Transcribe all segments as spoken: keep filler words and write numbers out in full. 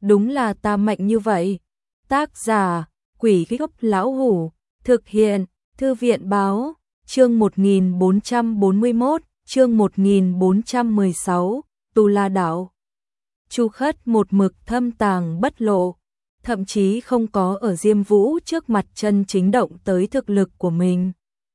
đúng là ta mạnh như vậy. Tác giả, Quỷ Gốc Lão Hủ, thực hiện, Thư viện Báo, chương một nghìn bốn trăm bốn mươi mốt, chương một nghìn bốn trăm mười sáu, Tu La Đạo. Chu Khất một mực thâm tàng bất lộ, thậm chí không có ở Diêm Vũ trước mặt chân chính động tới thực lực của mình.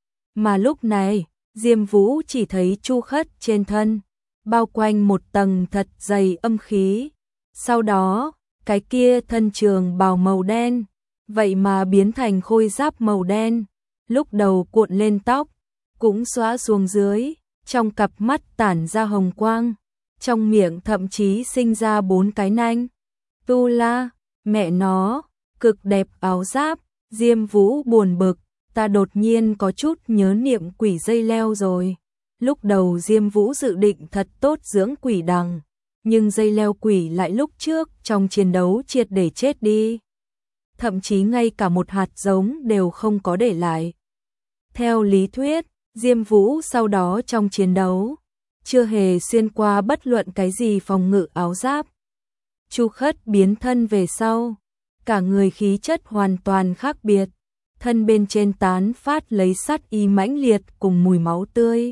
Mà lúc này, Diêm Vũ chỉ thấy Chu Khất trên thân, bao quanh một tầng thật dày âm khí. Sau đó, cái kia thân trường bào màu đen, vậy mà biến thành khôi giáp màu đen, lúc đầu cuộn lên tóc, cũng xõa xuống dưới, trong cặp mắt tản ra hồng quang, trong miệng thậm chí sinh ra bốn cái nanh. Tu La, mẹ nó, cực đẹp áo giáp. Diêm Vũ buồn bực, ta đột nhiên có chút nhớ niệm quỷ dây leo rồi. Lúc đầu Diêm Vũ dự định thật tốt dưỡng quỷ đằng, nhưng dây leo quỷ lại lúc trước trong chiến đấu triệt để chết đi. Thậm chí ngay cả một hạt giống đều không có để lại. Theo lý thuyết, Diêm Vũ sau đó trong chiến đấu, chưa hề xuyên qua bất luận cái gì phòng ngự áo giáp. Chu Khất biến thân về sau, cả người khí chất hoàn toàn khác biệt, thân bên trên tán phát lấy sát ý mãnh liệt cùng mùi máu tươi.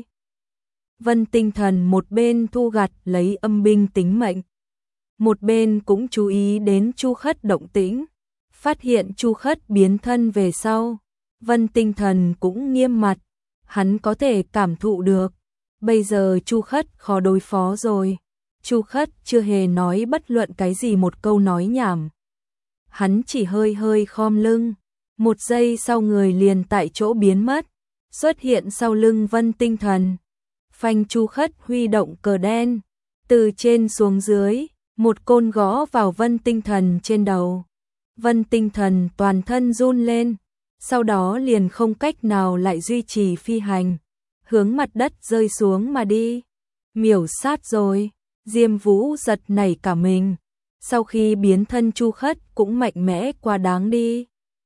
Vân Tinh Thần một bên thu gặt lấy âm binh tính mệnh, một bên cũng chú ý đến Chu Khất động tĩnh, phát hiện Chu Khất biến thân về sau, Vân Tinh Thần cũng nghiêm mặt, hắn có thể cảm thụ được, bây giờ Chu Khất khó đối phó rồi. Chu Khất chưa hề nói bất luận cái gì một câu nói nhảm. Hắn chỉ hơi hơi khom lưng, một giây sau người liền tại chỗ biến mất, xuất hiện sau lưng Vân Tinh Thần. Phanh. Chu Khất huy động cờ đen, từ trên xuống dưới, một côn gõ vào Vân Tinh Thần trên đầu. Vân Tinh Thần toàn thân run lên, sau đó liền không cách nào lại duy trì phi hành, hướng mặt đất rơi xuống mà đi. Miểu sát rồi. Diêm Vũ giật nảy cả mình, sau khi biến thân Chu Khất cũng mạnh mẽ quá đáng đi.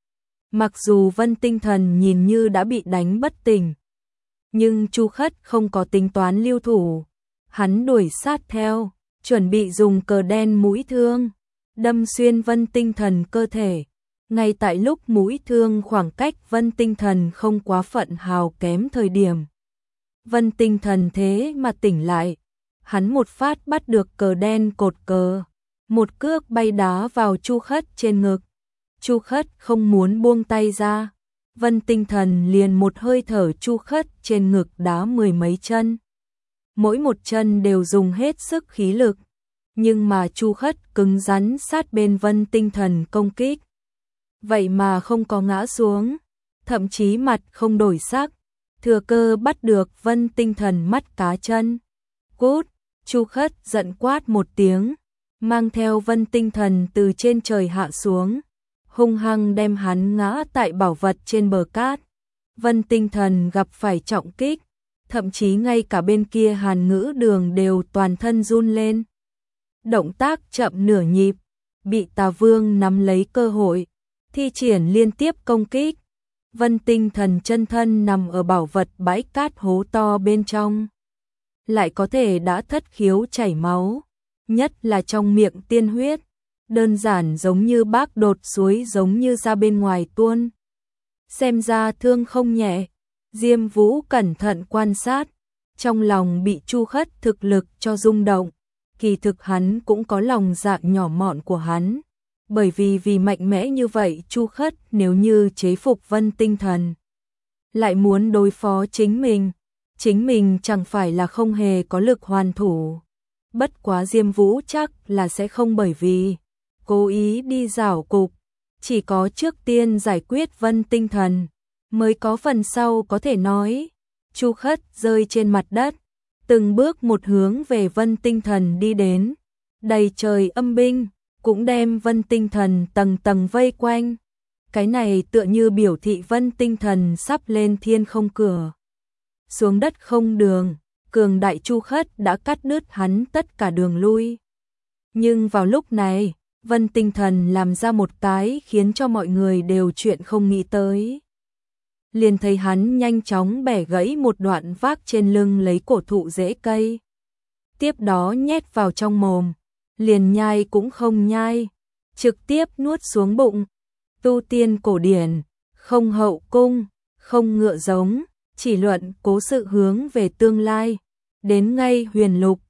Mặc dù Vân Tinh Thần nhìn như đã bị đánh bất tỉnh, nhưng Chu Khất không có tính toán lưu thủ, hắn đuổi sát theo, chuẩn bị dùng cờ đen mũi thương đâm xuyên Vân Tinh Thần cơ thể. Ngay tại lúc mũi thương khoảng cách Vân Tinh Thần không quá phận hào kém thời điểm, Vân Tinh Thần thế mà tỉnh lại, hắn một phát bắt được cờ đen cột cờ, một cước bay đá vào Chu Khất trên ngực. Chu Khất không muốn buông tay ra, Vân Tinh Thần liền một hơi thở Chu Khất trên ngực đá mười mấy chân. Mỗi một chân đều dùng hết sức khí lực, nhưng mà Chu Khất cứng rắn sát bên Vân Tinh Thần công kích. Vậy mà không có ngã xuống, thậm chí mặt không đổi sắc, thừa cơ bắt được Vân Tinh Thần mắt cá chân. Cút. Chu Khất giận quát một tiếng, mang theo Vân Tinh Thần từ trên trời hạ xuống, hung hăng đem hắn ngã tại bảo vật trên bờ cát. Vân Tinh Thần gặp phải trọng kích, thậm chí ngay cả bên kia Hàn Ngữ Đường đều toàn thân run lên. Động tác chậm nửa nhịp, bị Tà Vương nắm lấy cơ hội, thi triển liên tiếp công kích. Vân Tinh Thần chân thân nằm ở bảo vật bãi cát hố to bên trong, lại có thể đã thất khiếu chảy máu, nhất là trong miệng tiên huyết, đơn giản giống như bác đột suối giống như ra bên ngoài tuôn. Xem ra thương không nhẹ. Diêm Vũ cẩn thận quan sát, trong lòng bị Chu Khất thực lực cho rung động, kỳ thực hắn cũng có lòng dạ nhỏ mọn của hắn, bởi vì vì mạnh mẽ như vậy Chu Khất nếu như chế phục Vân Tinh Thần, lại muốn đối phó chính mình, chính mình chẳng phải là không hề có lực hoàn thủ. Bất quá Diêm Vũ chắc là sẽ không bởi vì cố ý đi giảo cục, chỉ có trước tiên giải quyết Vân Tinh Thần, mới có phần sau có thể nói. Chu Khất rơi trên mặt đất, từng bước một hướng về Vân Tinh Thần đi đến, đầy trời âm binh, cũng đem Vân Tinh Thần tầng tầng vây quanh. Cái này tựa như biểu thị Vân Tinh Thần sắp lên thiên không cửa, xuống đất không đường, cường đại Chu Khất đã cắt đứt hắn tất cả đường lui. Nhưng vào lúc này, Vân Tinh Thần làm ra một cái khiến cho mọi người đều chuyện không nghĩ tới. Liền thấy hắn nhanh chóng bẻ gãy một đoạn vác trên lưng lấy cổ thụ rễ cây, tiếp đó nhét vào trong mồm, liền nhai cũng không nhai, trực tiếp nuốt xuống bụng. Tu tiên cổ điển, không hậu cung, không ngựa giống, chỉ luận cố sự hướng về tương lai. Đến ngay huyền lục,